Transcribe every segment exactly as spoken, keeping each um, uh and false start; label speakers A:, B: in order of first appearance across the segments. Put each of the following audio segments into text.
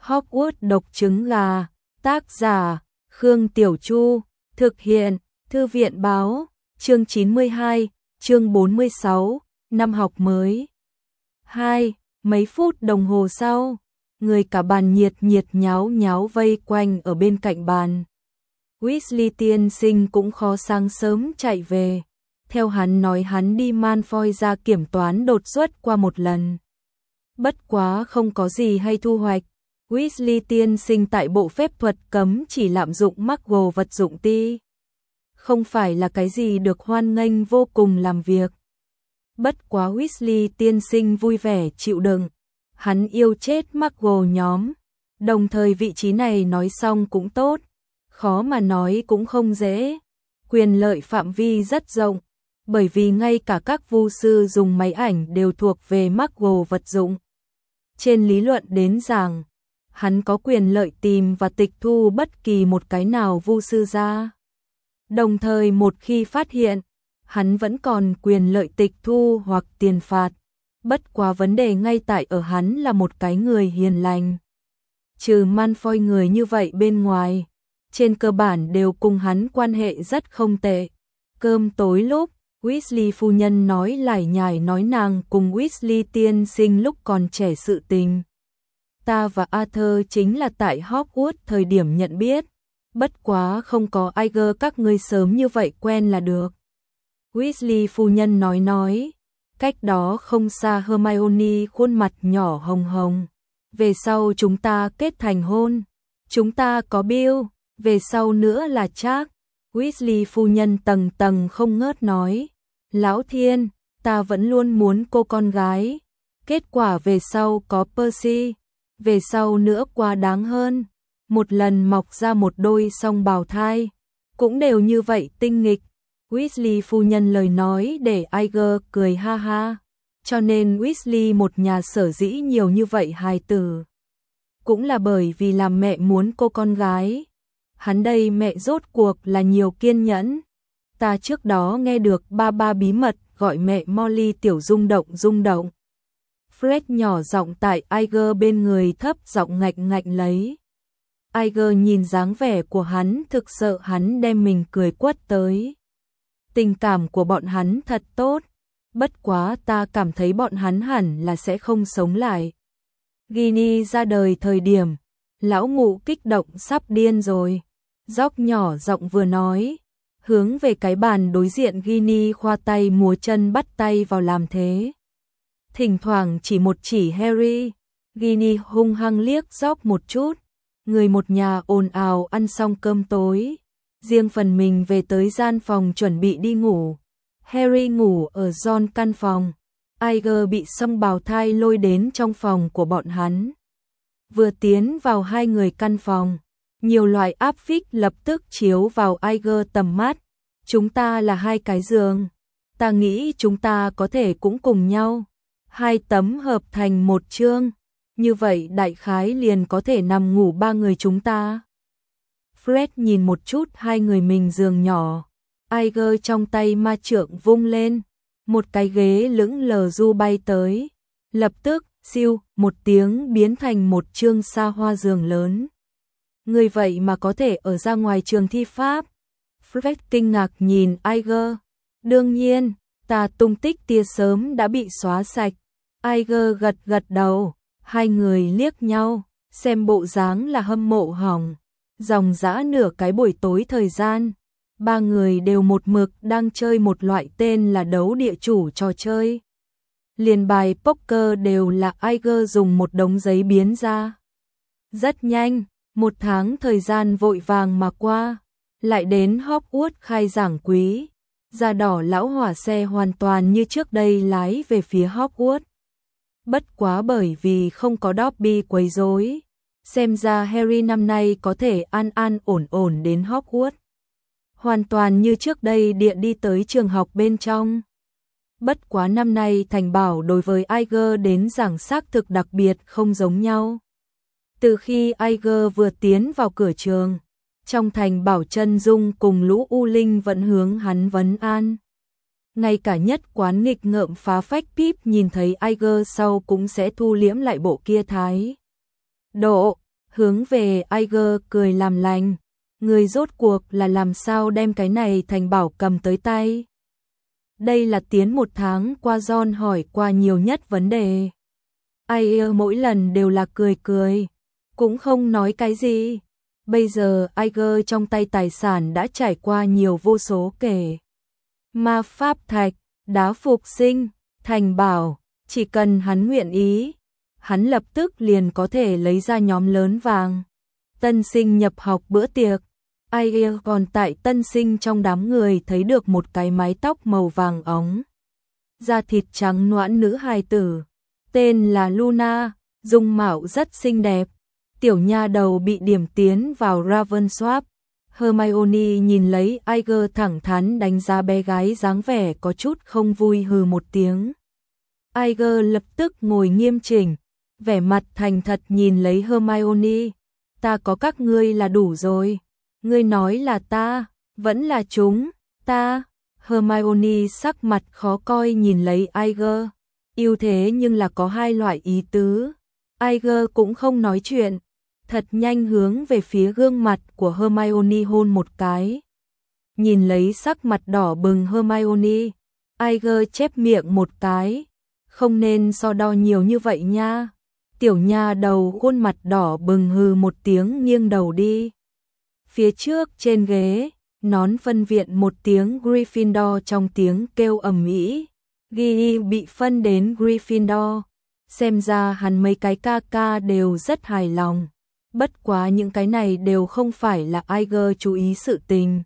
A: Hogwarts độc trứng gà, tác giả, Khương Tiểu Chu, thực hiện, Thư viện báo, chương chín mươi hai, chương bốn mươi sáu, năm học mới. hai. Mấy phút đồng hồ sau, người cả bàn nhiệt nhiệt nháo nháo vây quanh ở bên cạnh bàn. Weasley tiên sinh cũng khó sáng sớm chạy về. Theo hắn nói hắn đi Malfoy ra kiểm toán đột xuất qua một lần. Bất quá không có gì hay thu hoạch. Weasley tiên sinh tại bộ phép thuật cấm chỉ lạm dụng Muggle vật dụng ti. Không phải là cái gì được hoan nghênh vô cùng làm việc. Bất quá Weasley tiên sinh vui vẻ chịu đựng. Hắn yêu chết Muggle nhóm. Đồng thời vị trí này nói xong cũng tốt. Khó mà nói cũng không dễ. Quyền lợi phạm vi rất rộng. Bởi vì ngay cả các vu sư dùng máy ảnh đều thuộc về Muggle vật dụng. Trên lý luận đến rằng, hắn có quyền lợi tìm và tịch thu bất kỳ một cái nào vu sư ra. Đồng thời một khi phát hiện, hắn vẫn còn quyền lợi tịch thu hoặc tiền phạt. Bất quá vấn đề ngay tại ở hắn là một cái người hiền lành. Trừ Malfoy người như vậy bên ngoài, trên cơ bản đều cùng hắn quan hệ rất không tệ. Cơm tối lúc, Weasley phu nhân nói lải nhải nói nàng cùng Weasley tiên sinh lúc còn trẻ sự tình. Ta và Arthur chính là tại Hogwarts thời điểm nhận biết. Bất quá không có ai gơ các ngươi sớm như vậy quen là được. Weasley phu nhân nói nói. Cách đó không xa Hermione khuôn mặt nhỏ hồng hồng. Về sau chúng ta kết thành hôn. Chúng ta có Bill. Về sau nữa là Charles. Weasley phu nhân tầng tầng không ngớt nói. Lão thiên, ta vẫn luôn muốn cô con gái. Kết quả về sau có Percy. Về sau nữa quá đáng hơn. Một lần mọc ra một đôi song bào thai. Cũng đều như vậy tinh nghịch. Weasley phu nhân lời nói để Iger cười ha ha. Cho nên Weasley một nhà sở dĩ nhiều như vậy hài tử. Cũng là bởi vì làm mẹ muốn cô con gái. Hắn đây mẹ rốt cuộc là nhiều kiên nhẫn. Ta trước đó nghe được ba ba bí mật gọi mẹ Molly tiểu rung động rung động. Fred nhỏ giọng tại Iger bên người thấp giọng ngạch ngạch lấy. Iger nhìn dáng vẻ của hắn thực sợ hắn đem mình cười quất tới. Tình cảm của bọn hắn thật tốt. Bất quá ta cảm thấy bọn hắn hẳn là sẽ không sống lại. Ginny ra đời thời điểm, lão ngụ kích động sắp điên rồi. Dóc nhỏ giọng vừa nói, hướng về cái bàn đối diện Ginny khoa tay múa chân bắt tay vào làm thế. Thỉnh thoảng chỉ một chỉ Harry, Ginny hung hăng liếc Dóc một chút. Người một nhà ồn ào ăn xong cơm tối, riêng phần mình về tới gian phòng chuẩn bị đi ngủ. Harry ngủ ở Ron căn phòng, Iger bị song bào thai lôi đến trong phòng của bọn hắn. Vừa tiến vào hai người căn phòng, nhiều loại áp phích lập tức chiếu vào Iger tầm mắt. Chúng ta là hai cái giường, ta nghĩ chúng ta có thể cũng cùng nhau. Hai tấm hợp thành một chương, như vậy đại khái liền có thể nằm ngủ ba người chúng ta. Fred nhìn một chút hai người mình giường nhỏ. Iger trong tay ma trượng vung lên, một cái ghế lững lờ du bay tới. Lập tức, siêu, một tiếng biến thành một chương xa hoa giường lớn. Người vậy mà có thể ở ra ngoài trường thi pháp. Fred kinh ngạc nhìn Iger. Đương nhiên, ta tung tích tia sớm đã bị xóa sạch. Iger gật gật đầu, hai người liếc nhau, xem bộ dáng là hâm mộ hỏng. Dòng dã nửa cái buổi tối thời gian, ba người đều một mực đang chơi một loại tên là đấu địa chủ trò chơi. Liền bài poker đều là Iger dùng một đống giấy biến ra. Rất nhanh, một tháng thời gian vội vàng mà qua, lại đến Hogwarts khai giảng quý. Da đỏ lão hỏa xe hoàn toàn như trước đây lái về phía Hogwarts. Bất quá bởi vì không có Dobby quấy rối, xem ra Harry năm nay có thể an an ổn ổn đến Hogwarts. Hoàn toàn như trước đây địa đi tới trường học bên trong. Bất quá năm nay thành bảo đối với Iger đến giảng xác thực đặc biệt không giống nhau. Từ khi Iger vừa tiến vào cửa trường, trong thành bảo chân dung cùng lũ U Linh vẫn hướng hắn vấn an. Ngay cả nhất quán nghịch ngợm phá phách Pip nhìn thấy Iger sau cũng sẽ thu liễm lại bộ kia thái độ. hướng về Iger cười làm lành. Người rốt cuộc là làm sao đem cái này thành bảo cầm tới tay. Đây là tiến một tháng qua John hỏi qua nhiều nhất vấn đề. Iger mỗi lần đều là cười cười, cũng không nói cái gì. Bây giờ Iger trong tay tài sản đã trải qua nhiều vô số kể. Ma pháp thạch, đá phục sinh, thành bảo, chỉ cần hắn nguyện ý, hắn lập tức liền có thể lấy ra nhóm lớn vàng. Tân sinh nhập học bữa tiệc, Iger còn tại tân sinh trong đám người thấy được một cái mái tóc màu vàng óng. Da thịt trắng nõn nữ hài tử, tên là Luna, dung mạo rất xinh đẹp. Tiểu nha đầu bị điểm tiến vào Ravensworth. Hermione nhìn lấy Iger thẳng thắn đánh giá bé gái dáng vẻ có chút không vui hừ một tiếng. Iger lập tức ngồi nghiêm chỉnh, vẻ mặt thành thật nhìn lấy Hermione. Ta có các ngươi là đủ rồi. Ngươi nói là ta, vẫn là chúng, ta. Hermione sắc mặt khó coi nhìn lấy Iger. Yêu thế nhưng là có hai loại ý tứ. Iger cũng không nói chuyện, thật nhanh hướng về phía gương mặt của Hermione hôn một cái. Nhìn lấy sắc mặt đỏ bừng Hermione, Iger chép miệng một cái. Không nên so đo nhiều như vậy nha. Tiểu nha đầu khuôn mặt đỏ bừng hừ một tiếng nghiêng đầu đi. Phía trước trên ghế, nón phân viện một tiếng Gryffindor trong tiếng kêu ầm ĩ. Gigi bị phân đến Gryffindor. Xem ra hắn mấy cái ca ca đều rất hài lòng. Bất quá những cái này đều không phải là Iger chú ý sự tình.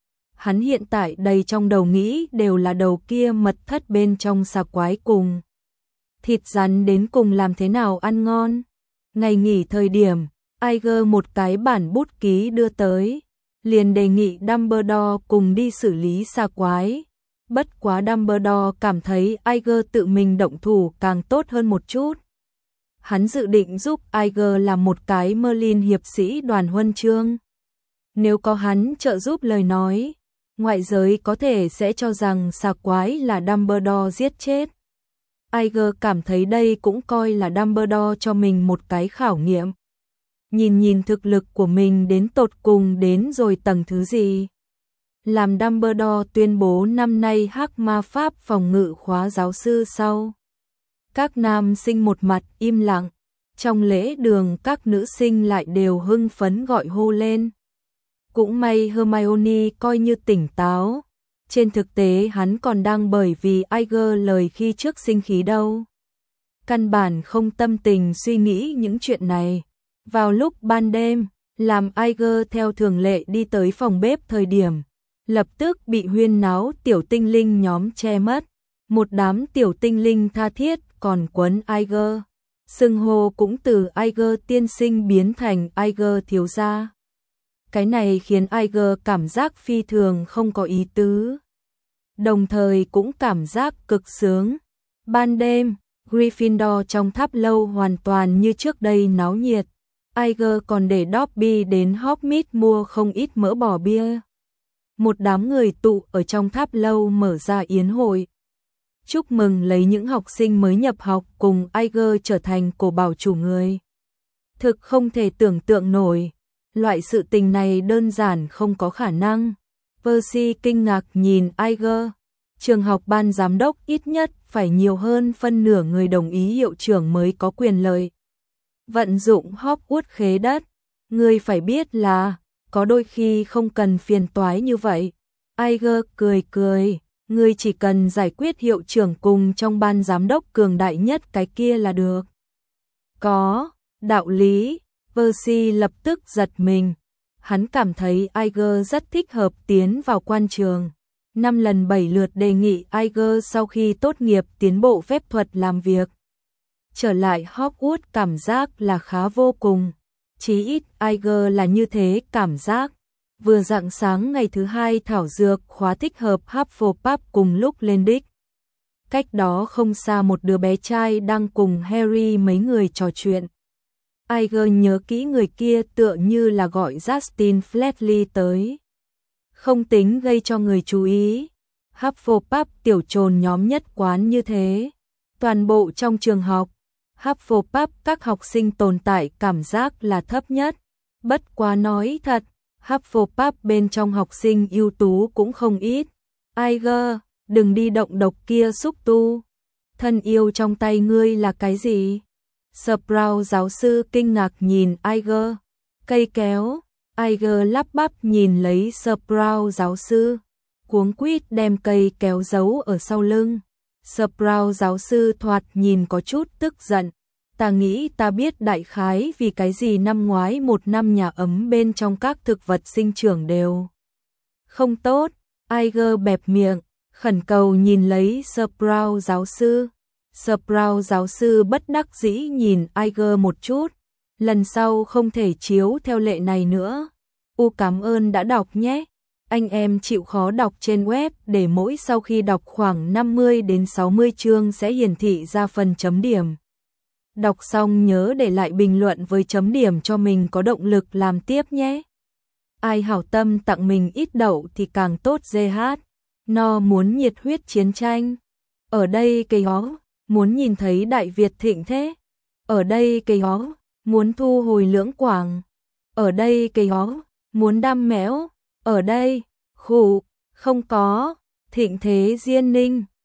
A: Hắn hiện tại đầy trong đầu nghĩ đều là đầu kia mật thất bên trong xà quái cùng. Thịt rắn đến cùng làm thế nào ăn ngon. Ngày nghỉ thời điểm, Iger một cái bản bút ký đưa tới. Liền đề nghị Dumbledore cùng đi xử lý xà quái. Bất quá Dumbledore cảm thấy Iger tự mình động thủ càng tốt hơn một chút. Hắn dự định giúp Iger làm một cái Merlin hiệp sĩ đoàn huân chương. Nếu có hắn trợ giúp lời nói, ngoại giới có thể sẽ cho rằng xà quái là Dumbledore giết chết. Iger cảm thấy đây cũng coi là Dumbledore cho mình một cái khảo nghiệm. Nhìn nhìn thực lực của mình đến tột cùng đến rồi tầng thứ gì. Làm Dumbledore tuyên bố năm nay hắc ma pháp phòng ngự khóa giáo sư sau. Các nam sinh một mặt im lặng, trong lễ đường các nữ sinh lại đều hưng phấn gọi hô lên. Cũng may Hermione coi như tỉnh táo, trên thực tế hắn còn đang bởi vì Iger lời khi trước sinh khí đâu. Căn bản không tâm tình suy nghĩ những chuyện này. Vào lúc ban đêm, làm Iger theo thường lệ đi tới phòng bếp thời điểm, lập tức bị huyên náo tiểu tinh linh nhóm che mất. Một đám tiểu tinh linh tha thiết còn quấn Iger. Xưng hô cũng từ Iger tiên sinh biến thành Iger thiếu gia. Cái này khiến Iger cảm giác phi thường không có ý tứ. Đồng thời cũng cảm giác cực sướng. Ban đêm, Gryffindor trong tháp lâu hoàn toàn như trước đây náo nhiệt. Iger còn để Dobby đến Hogsmeade mua không ít mỡ bò bia. Một đám người tụ ở trong tháp lâu mở ra yến hội. Chúc mừng lấy những học sinh mới nhập học cùng Iger trở thành cổ bảo chủ người. Thực không thể tưởng tượng nổi, loại sự tình này đơn giản không có khả năng. Percy kinh ngạc nhìn Iger. Trường học ban giám đốc ít nhất phải nhiều hơn phân nửa người đồng ý hiệu trưởng mới có quyền lợi. Vận dụng Hogwarts khế đất, người phải biết là có đôi khi không cần phiền toái như vậy. Iger cười cười, người chỉ cần giải quyết hiệu trưởng cùng trong ban giám đốc cường đại nhất cái kia là được. Có, đạo lý, Percy lập tức giật mình. Hắn cảm thấy Iger rất thích hợp tiến vào quan trường. Năm lần bảy lượt đề nghị Iger sau khi tốt nghiệp tiến bộ phép thuật làm việc. Trở lại Hogwarts cảm giác là khá vô cùng. Chí ít Iger là như thế cảm giác. Vừa rạng sáng ngày thứ hai thảo dược khóa thích hợp Hufflepuff cùng lúc lên đích. Cách đó không xa một đứa bé trai đang cùng Harry mấy người trò chuyện. Iger nhớ kỹ người kia tựa như là gọi Justin Fletchley tới. Không tính gây cho người chú ý. Hufflepuff tiểu trồn nhóm nhất quán như thế. Toàn bộ trong trường học, Hufflepuff các học sinh tồn tại cảm giác là thấp nhất. Bất quá nói thật, Hufflepuff bên trong học sinh ưu tú cũng không ít. Tiger, đừng đi động độc kia xúc tu. Thân yêu trong tay ngươi là cái gì? Sprout giáo sư kinh ngạc nhìn Tiger. Cây kéo. Tiger lắp bắp nhìn lấy Sprout giáo sư, cuống quýt đem cây kéo giấu ở sau lưng. Sprout giáo sư thoạt nhìn có chút tức giận. Ta nghĩ ta biết đại khái vì cái gì năm ngoái một năm nhà ấm bên trong các thực vật sinh trưởng đều không tốt. Tiger bẹp miệng, khẩn cầu nhìn lấy Sprout giáo sư. Sprout giáo sư bất đắc dĩ nhìn Tiger một chút. Lần sau không thể chiếu theo lệ này nữa. U cảm ơn đã đọc nhé. Anh em chịu khó đọc trên web để mỗi sau khi đọc khoảng năm mươi đến sáu mươi chương sẽ hiển thị ra phần chấm điểm. Đọc xong nhớ để lại bình luận với chấm điểm cho mình có động lực làm tiếp nhé. Ai hảo tâm tặng mình ít đậu thì càng tốt giê hát. No muốn nhiệt huyết chiến tranh. Ở đây cây hó, muốn nhìn thấy Đại Việt thịnh thế. Ở đây cây hó, muốn thu hồi lưỡng quảng. Ở đây cây hó, muốn đam méo. Ở đây, khủ, không có, thịnh thế diên ninh.